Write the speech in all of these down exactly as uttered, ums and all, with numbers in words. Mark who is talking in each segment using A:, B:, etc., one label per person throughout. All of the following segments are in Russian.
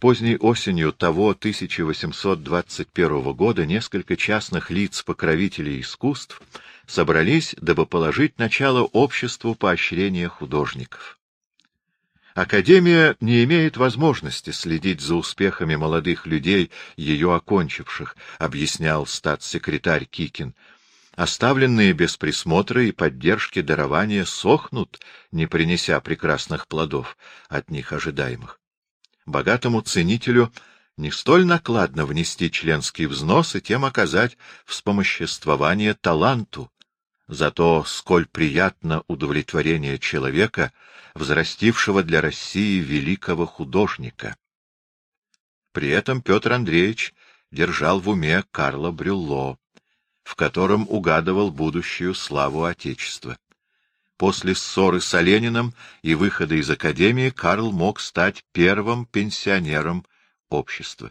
A: Поздней осенью того тысяча восемьсот двадцать первого года несколько частных лиц-покровителей искусств собрались, дабы положить начало обществу поощрения художников. Академия не имеет возможности следить за успехами молодых людей, ее окончивших, объяснял статс-секретарь Кикин. Оставленные без присмотра и поддержки дарования сохнут, не принеся прекрасных плодов, от них ожидаемых. Богатому ценителю не столь накладно внести членский взнос и тем оказать вспомоществование таланту, зато сколь приятно удовлетворение человека, взрастившего для России великого художника. При этом Петр Андреевич держал в уме Карла Брюлло, в котором угадывал будущую славу Отечества. После ссоры с Олениным и выхода из академии Карл мог стать первым пенсионером общества.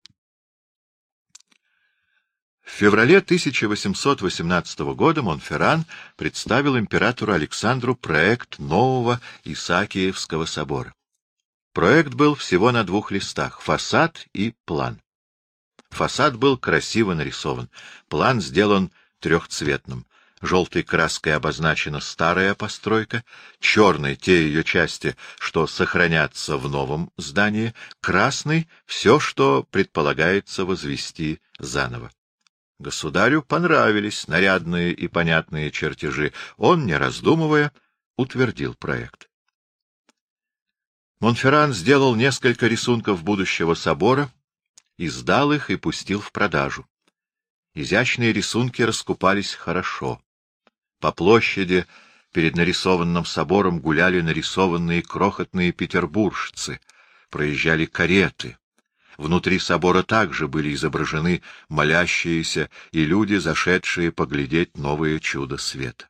A: В феврале тысяча восемьсот восемнадцатого года Монферран представил императору Александру проект нового Исаакиевского собора. Проект был всего на двух листах — фасад и план. Фасад был красиво нарисован, план сделан трехцветным. Желтой краской обозначена старая постройка, черной — те ее части, что сохранятся в новом здании, красной — все, что предполагается возвести заново. Государю понравились нарядные и понятные чертежи. Он, не раздумывая, утвердил проект. Монферран сделал несколько рисунков будущего собора, издал их и пустил в продажу. Изящные рисунки раскупались хорошо. По площади перед нарисованным собором гуляли нарисованные крохотные петербуржцы, проезжали кареты. Внутри собора также были изображены молящиеся и люди, зашедшие поглядеть новое чудо света.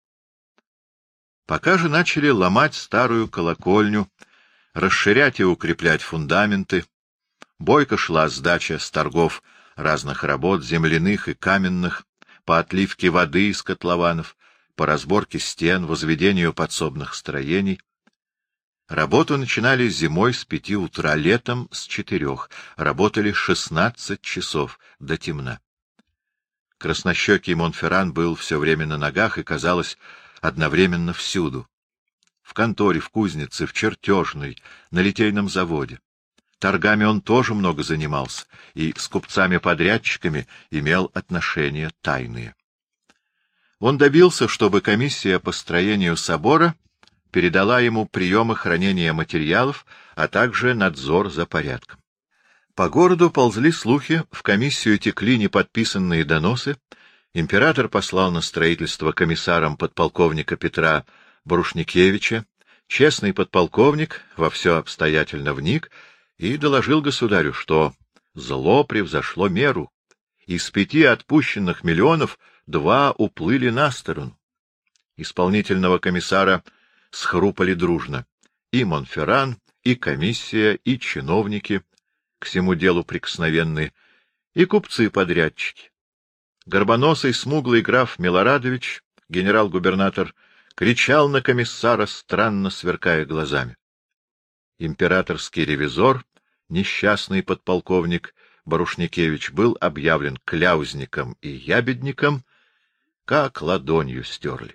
A: Пока же начали ломать старую колокольню, расширять и укреплять фундаменты, бойко шла сдача с торгов разных работ, земляных и каменных, по отливке воды из котлованов, по разборке стен, возведению подсобных строений. Работу начинали зимой с пяти утра, летом с четырех, работали шестнадцать часов до темна. Краснощекий Монферран был все время на ногах и, казалось, одновременно всюду. В конторе, в кузнице, в чертежной, на литейном заводе. Торгами он тоже много занимался и с купцами-подрядчиками имел отношения тайные. Он добился, чтобы комиссия по строению собора передала ему приемы хранения материалов, а также надзор за порядком. По городу ползли слухи, в комиссию текли неподписанные доносы, император послал на строительство комиссаром подполковника Петра Барушникевича, честный подполковник во все обстоятельно вник и доложил государю, что зло превзошло меру, из пяти отпущенных миллионов два уплыли на сторону. Исполнительного комиссара схрупали дружно и Монферран, и комиссия, и чиновники, к всему делу прикосновенные, и купцы-подрядчики. Горбоносый смуглый граф Милорадович, генерал-губернатор, кричал на комиссара, странно сверкая глазами. Императорский ревизор, несчастный подполковник Барушникевич, был объявлен кляузником и ябедником, как ладонью стерли.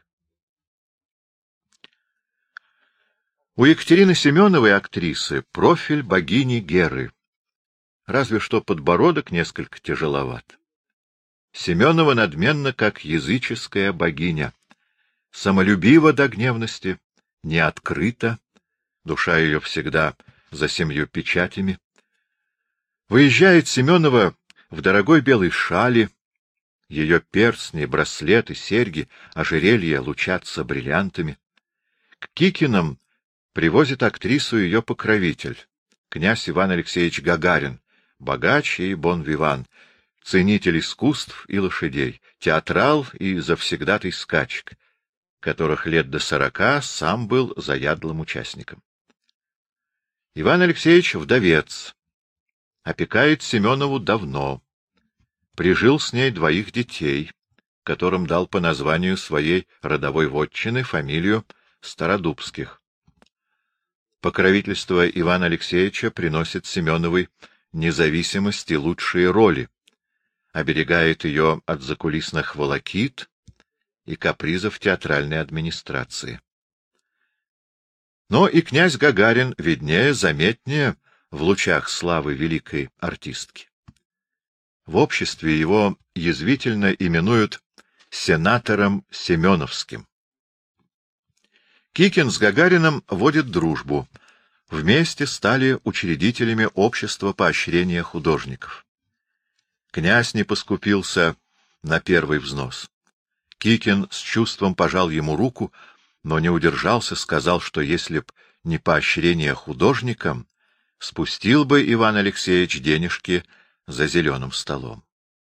A: У Екатерины Семеновой, актрисы, профиль богини Геры, разве что подбородок несколько тяжеловат. Семенова надменна, как языческая богиня, самолюбива до гневности, не открыта, душа ее всегда за семью печатями. Выезжает Семенова в дорогой белой шали, ее перстни, браслеты, серьги, ожерелья лучатся бриллиантами. К Кикиным привозит актрису ее покровитель, князь Иван Алексеевич Гагарин, богач и бон-виван, ценитель искусств и лошадей, театрал и завсегдатый скачек, которых лет до сорока сам был заядлым участником. Иван Алексеевич вдовец, опекает Семенову давно, прижил с ней двоих детей, которым дал по названию своей родовой вотчины фамилию Стародубских. Покровительство Ивана Алексеевича приносит Семеновой независимость и лучшие роли, оберегает ее от закулисных волокит и капризов театральной администрации. Но и князь Гагарин виднее, заметнее в лучах славы великой артистки. В обществе его язвительно именуют сенатором Семеновским. Кикин с Гагарином водит дружбу. Вместе стали учредителями общества поощрения художников. Князь не поскупился на первый взнос. Кикин с чувством пожал ему руку, но не удержался, сказал, что если б не поощрение художникам, спустил бы Иван Алексеевич денежки за зеленым столом.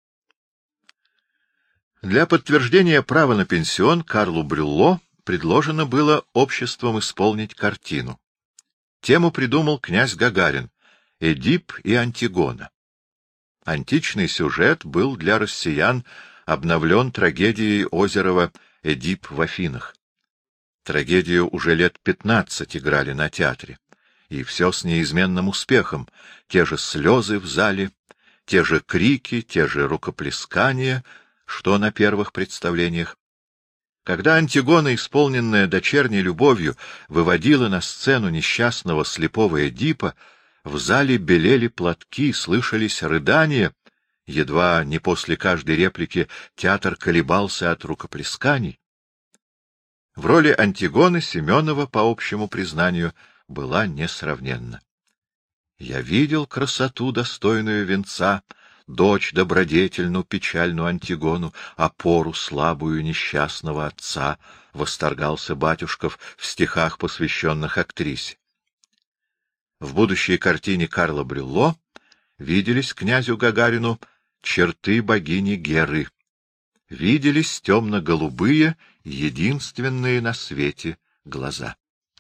A: Для подтверждения права на пенсион Карлу Брюлло предложено было обществом исполнить картину. Тему придумал князь Гагарин — «Эдип и Антигона». Античный сюжет был для россиян обновлен трагедией Озерова «Эдип в Афинах». Трагедию уже лет пятнадцать играли на театре, и все с неизменным успехом. Те же слезы в зале, те же крики, те же рукоплескания, что на первых представлениях. Когда Антигона, исполненная дочерней любовью, выводила на сцену несчастного слепого Эдипа, в зале белели платки, слышались рыдания, едва не после каждой реплики театр колебался от рукоплесканий. В роли Антигоны Семенова, по общему признанию, была несравненна. «Я видел красоту, достойную венца, дочь добродетельную, печальную Антигону, опору слабую несчастного отца», — восторгался Батюшков в стихах, посвященных актрисе. В будущей картине Карла Брюлло виделись князю Гагарину черты богини Геры, виделись темно-голубые, единственные на свете глаза.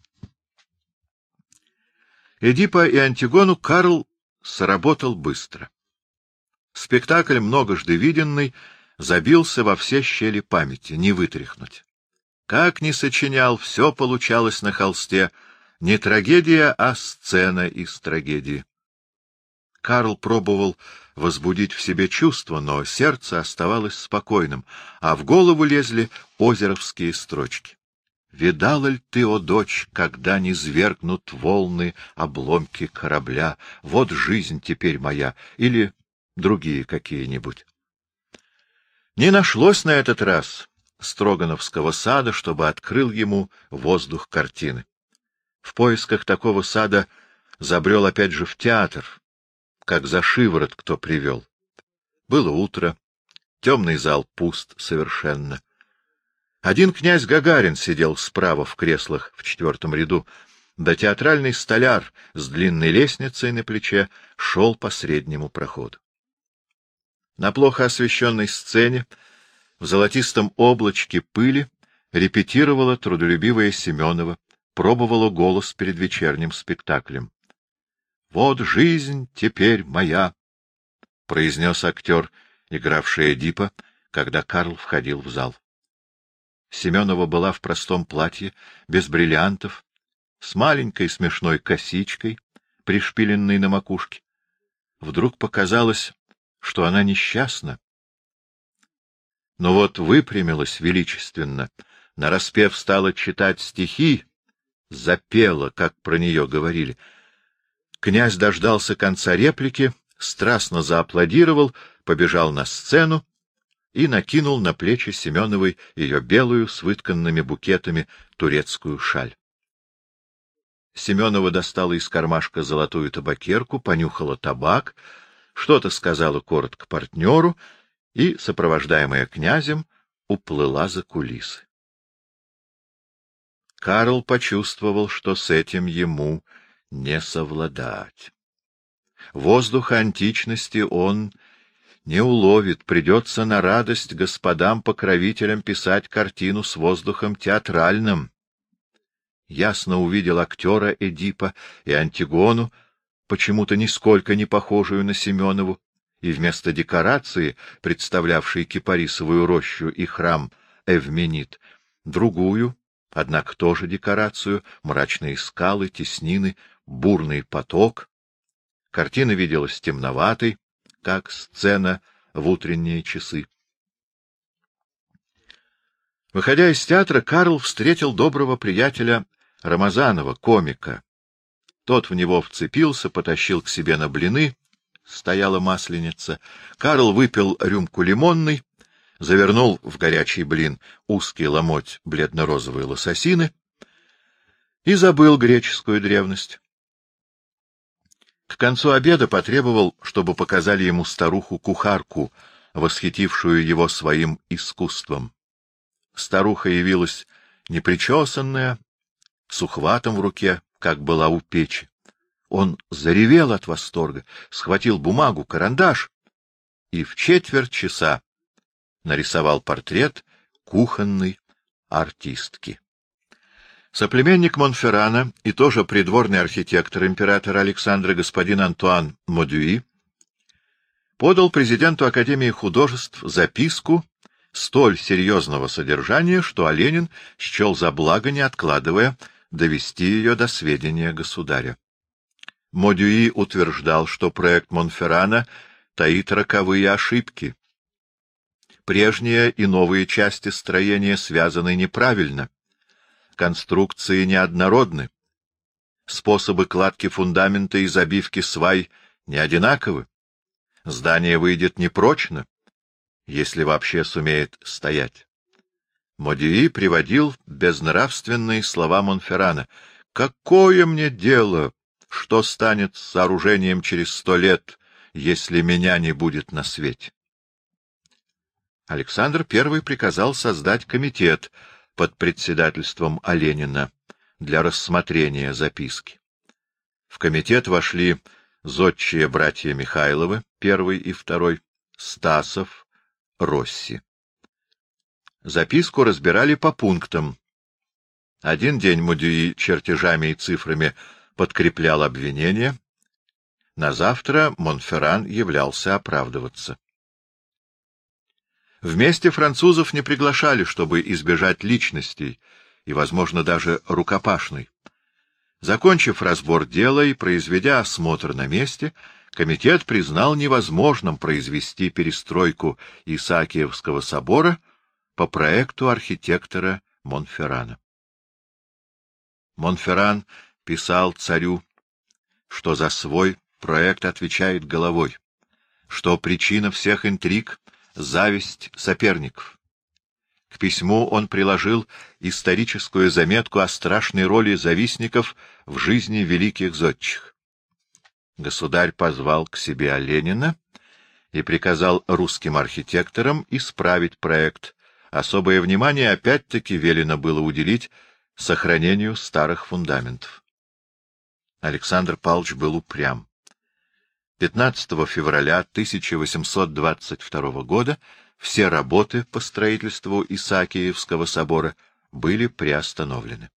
A: Эдипа и Антигону Карл сработал быстро. Спектакль, многожды виденный, забился во все щели памяти, не вытряхнуть. Как ни сочинял, все получалось на холсте, не трагедия, а сцена из трагедии. Карл пробовал возбудить в себе чувства, но сердце оставалось спокойным, а в голову лезли озеровские строчки. «Видала ль ты, о дочь, когда низвергнут волны обломки корабля? Вот жизнь теперь моя» или другие какие-нибудь. Не нашлось на этот раз Строгановского сада, чтобы открыл ему воздух картины. В поисках такого сада забрел опять же в театр, как за шиворот кто привел. Было утро, темный зал пуст совершенно. Один князь Гагарин сидел справа в креслах в четвертом ряду, да театральный столяр с длинной лестницей на плече шел по среднему проходу. На плохо освещенной сцене, в золотистом облачке пыли, репетировала трудолюбивая Семенова, пробовала голос перед вечерним спектаклем. — Вот жизнь теперь моя, — произнес актер, игравший Эдипа, когда Карл входил в зал. Семенова была в простом платье, без бриллиантов, с маленькой смешной косичкой, пришпиленной на макушке. Вдруг показалось, что она несчастна. Но вот выпрямилась величественно, нараспев стала читать стихи, запела, как про нее говорили. Князь дождался конца реплики, страстно зааплодировал, побежал на сцену и накинул на плечи Семеновой ее белую с вытканными букетами турецкую шаль. Семенова достала из кармашка золотую табакерку, понюхала табак, что-то сказала коротко партнеру и, сопровождаемая князем, уплыла за кулисы. Карл почувствовал, что с этим ему не совладать. Воздуха античности он не уловит, придется на радость господам-покровителям писать картину с воздухом театральным. Ясно увидел актера Эдипа и Антигону, почему-то нисколько не похожую на Семенову, и вместо декорации, представлявшей кипарисовую рощу и храм Эвменит, другую, однако тоже декорацию, мрачные скалы, теснины, бурный поток. Картина виделась темноватой, как сцена в утренние часы. Выходя из театра, Карл встретил доброго приятеля Рамазанова, комика. Тот в него вцепился, потащил к себе на блины, стояла масленица. Карл выпил рюмку лимонной, завернул в горячий блин узкий ломоть бледно-розовой лососины и забыл греческую древность. К концу обеда потребовал, чтобы показали ему старуху-кухарку, восхитившую его своим искусством. Старуха явилась непричесанная, с ухватом в руке, как была у печи. Он заревел от восторга, схватил бумагу, карандаш и в четверть часа нарисовал портрет кухонной артистки. Соплеменник Монферрана и тоже придворный архитектор императора Александра господин Антуан Модюи подал президенту Академии художеств записку столь серьезного содержания, что Оленин счел за благо, не откладывая, довести ее до сведения государя. Модюи утверждал, что проект Монферрана таит роковые ошибки. Прежние и новые части строения связаны неправильно, конструкции неоднородны, способы кладки фундамента и забивки свай не одинаковы, здание выйдет непрочно, если вообще сумеет стоять. Модюи приводил безнравственные слова Монферрана: «Какое мне дело, что станет с сооружением через сто лет, если меня не будет на свете?» Александр Первый приказал создать комитет под председательством Оленина для рассмотрения записки. В комитет вошли зодчие братья Михайловы, первый и второй, Стасов, Росси. Записку разбирали по пунктам. Один день Модюи чертежами и цифрами подкреплял обвинения, на завтра Монферран являлся оправдываться. Вместе французов не приглашали, чтобы избежать личностей и, возможно, даже рукопашной. Закончив разбор дела и произведя осмотр на месте, комитет признал невозможным произвести перестройку Исаакиевского собора по проекту архитектора Монферрана. Монферран писал царю, что за свой проект отвечает головой, что причина всех интриг — зависть соперников. К письму он приложил историческую заметку о страшной роли завистников в жизни великих зодчих. Государь позвал к себе Оленина и приказал русским архитекторам исправить проект. Особое внимание опять-таки велено было уделить сохранению старых фундаментов. Александр Павлович был упрям. пятнадцатого февраля тысяча восемьсот двадцать второго года все работы по строительству Исаакиевского собора были приостановлены.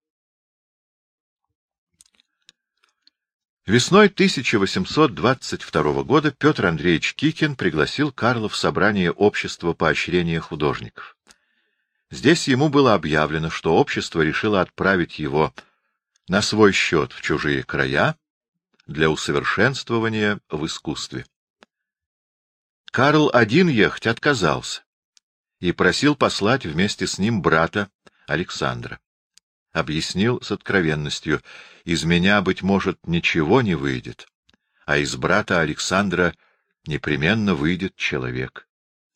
A: Весной тысяча восемьсот двадцать второго года Петр Андреевич Кикин пригласил Карла в собрание Общества поощрения художников. Здесь ему было объявлено, что общество решило отправить его на свой счет в чужие края для усовершенствования в искусстве. Карл один ехать отказался и просил послать вместе с ним брата Александра. Объяснил с откровенностью: из меня, быть может, ничего не выйдет, а из брата Александра непременно выйдет человек.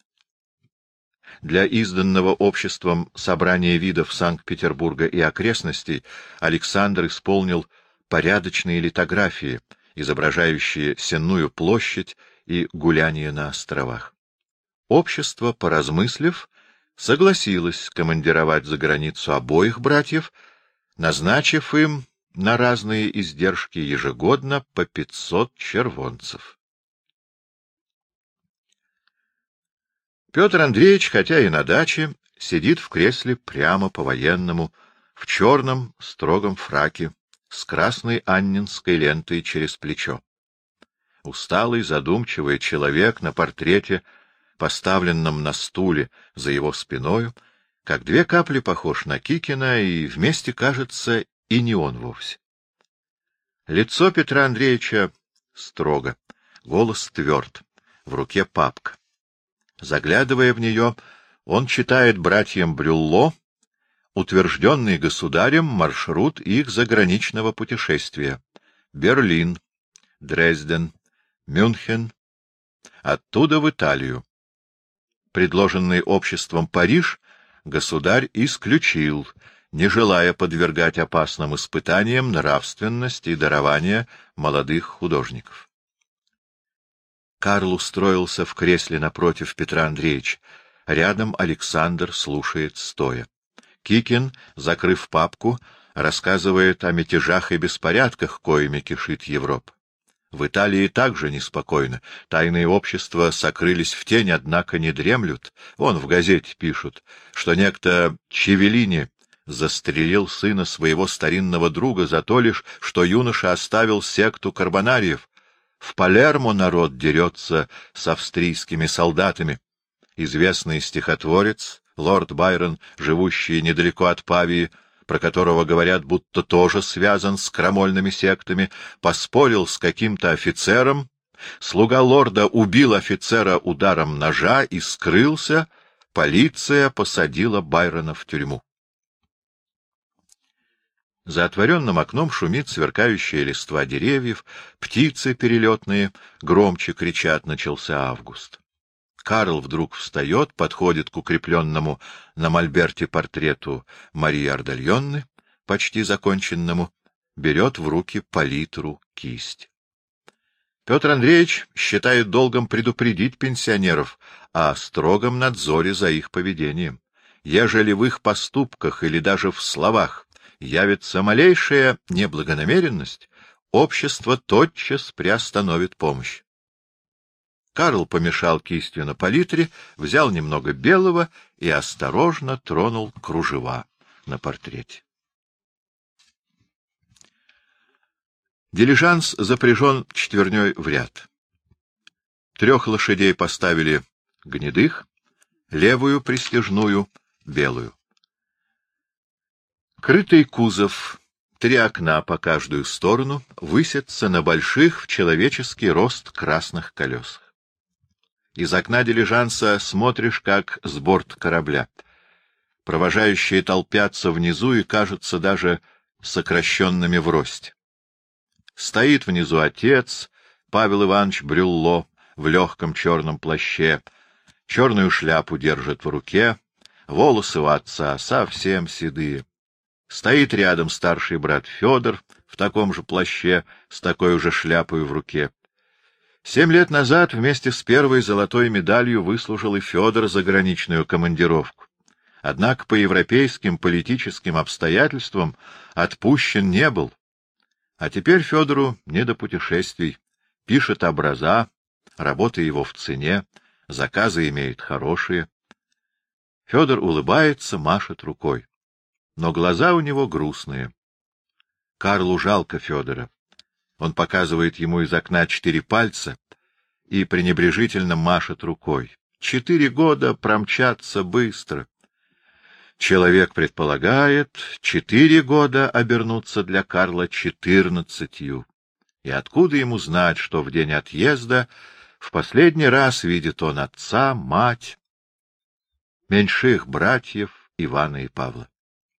A: Для изданного обществом собрания видов Санкт-Петербурга и окрестностей Александр исполнил порядочные литографии, изображающие Сенную площадь и гуляние на островах. Общество, поразмыслив, согласилось командировать за границу обоих братьев, назначив им на разные издержки ежегодно по пятьсот червонцев. Петр Андреевич, хотя и на даче, сидит в кресле прямо по-военному, в черном строгом фраке, с красной анненской лентой через плечо. Усталый, задумчивый человек на портрете, поставленном на стуле за его спиною, как две капли похож на Кикина, и вместе, кажется, и не он вовсе. Лицо Петра Андреевича строго, голос тверд, в руке папка. Заглядывая в нее, он читает братьям Брюлло утвержденный государем маршрут их заграничного путешествия: Берлин, Дрезден, Мюнхен, оттуда в Италию. Предложенный обществом Париж государь исключил, не желая подвергать опасным испытаниям нравственность и дарование молодых художников. Карл устроился в кресле напротив Петра Андреевича. Рядом Александр слушает стоя. Кикин, закрыв папку, рассказывает о мятежах и беспорядках, коими кишит Европа. В Италии также неспокойно. Тайные общества сокрылись в тень, однако не дремлют. Вон в газете пишут, что некто Чевелини застрелил сына своего старинного друга за то лишь, что юноша оставил секту карбонариев. В Палермо народ дерется с австрийскими солдатами. Известный стихотворец, лорд Байрон, живущий недалеко от Павии, про которого говорят, будто тоже связан с крамольными сектами, поспорил с каким-то офицером, слуга лорда убил офицера ударом ножа и скрылся, полиция посадила Байрона в тюрьму. За отворенным окном шумит сверкающая листва деревьев, птицы перелетные громче кричат: начался август. Карл вдруг встает, подходит к укрепленному на мольберте портрету Марии Ардальонны, почти законченному, берет в руки палитру, кисть. Петр Андреевич считает долгом предупредить пенсионеров о строгом надзоре за их поведением. Ежели в их поступках или даже в словах явится малейшая неблагонамеренность, общество тотчас приостановит помощь. Карл помешал кистью на палитре, взял немного белого и осторожно тронул кружева на портрете. Дилижанс запряжен четверней в ряд. Трех лошадей поставили гнедых, левую пристяжную — белую. Крытый кузов, три окна по каждую сторону, высятся на больших в человеческий рост красных колесах. Из окна дилижанса смотришь, как с борт корабля. Провожающие толпятся внизу и кажутся даже сокращенными в росте. Стоит внизу отец, Павел Иванович Брюлло, в легком черном плаще, черную шляпу держит в руке, волосы у отца совсем седые. Стоит рядом старший брат Федор в таком же плаще, с такой же шляпой в руке. Семь лет назад вместе с первой золотой медалью выслужил и Федор заграничную командировку. Однако по европейским политическим обстоятельствам отпущен не был. А теперь Федору не до путешествий. Пишет образа, работа его в цене, заказы имеет хорошие. Федор улыбается, машет рукой. Но глаза у него грустные. Карлу жалко Федора. Он показывает ему из окна четыре пальца и пренебрежительно машет рукой. Четыре года промчатся быстро. Человек предполагает, четыре года обернутся для Карла четырнадцатью. И откуда ему знать, что в день отъезда в последний раз видит он отца, мать, меньших братьев Ивана и Павла?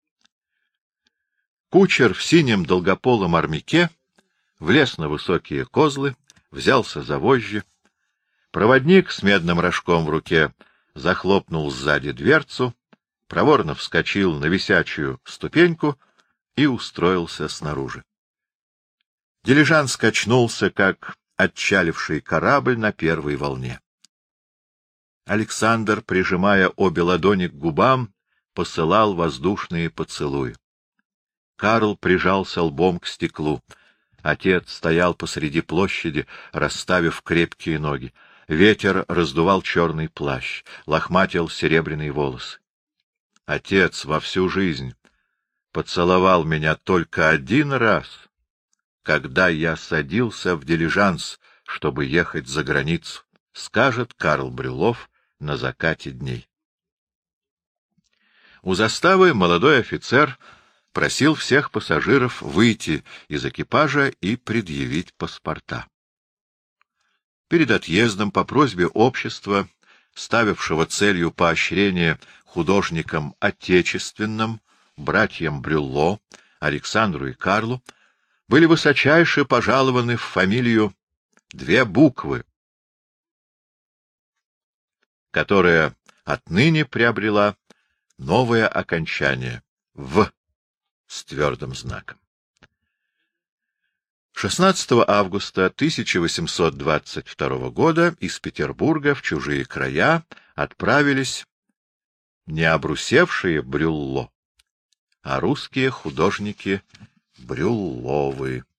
A: Кучер в синем долгополом армяке влез на высокие козлы, взялся за вожжи. Проводник с медным рожком в руке захлопнул сзади дверцу, проворно вскочил на висячую ступеньку и устроился снаружи. Дилижанс качнулся, как отчаливший корабль на первой волне. Александр, прижимая обе ладони к губам, посылал воздушные поцелуи. Карл прижался лбом к стеклу. Отец стоял посреди площади, расставив крепкие ноги. Ветер раздувал черный плащ, лохматил серебряные волосы. Отец во всю жизнь поцеловал меня только один раз, когда я садился в дилижанс, чтобы ехать за границу, скажет Карл Брюллов на закате дней. У заставы молодой офицер просил всех пассажиров выйти из экипажа и предъявить паспорта. Перед отъездом по просьбе общества, ставившего целью поощрения художникам отечественным, братьям Брюлло, Александру и Карлу, были высочайше пожалованы в фамилию две буквы, которая отныне приобрела новое окончание «в» с твердым знаком. шестнадцатого августа тысяча восемьсот двадцать второго года из Петербурга в чужие края отправились не обрусевшие Брюлло, а русские художники Брюлловы.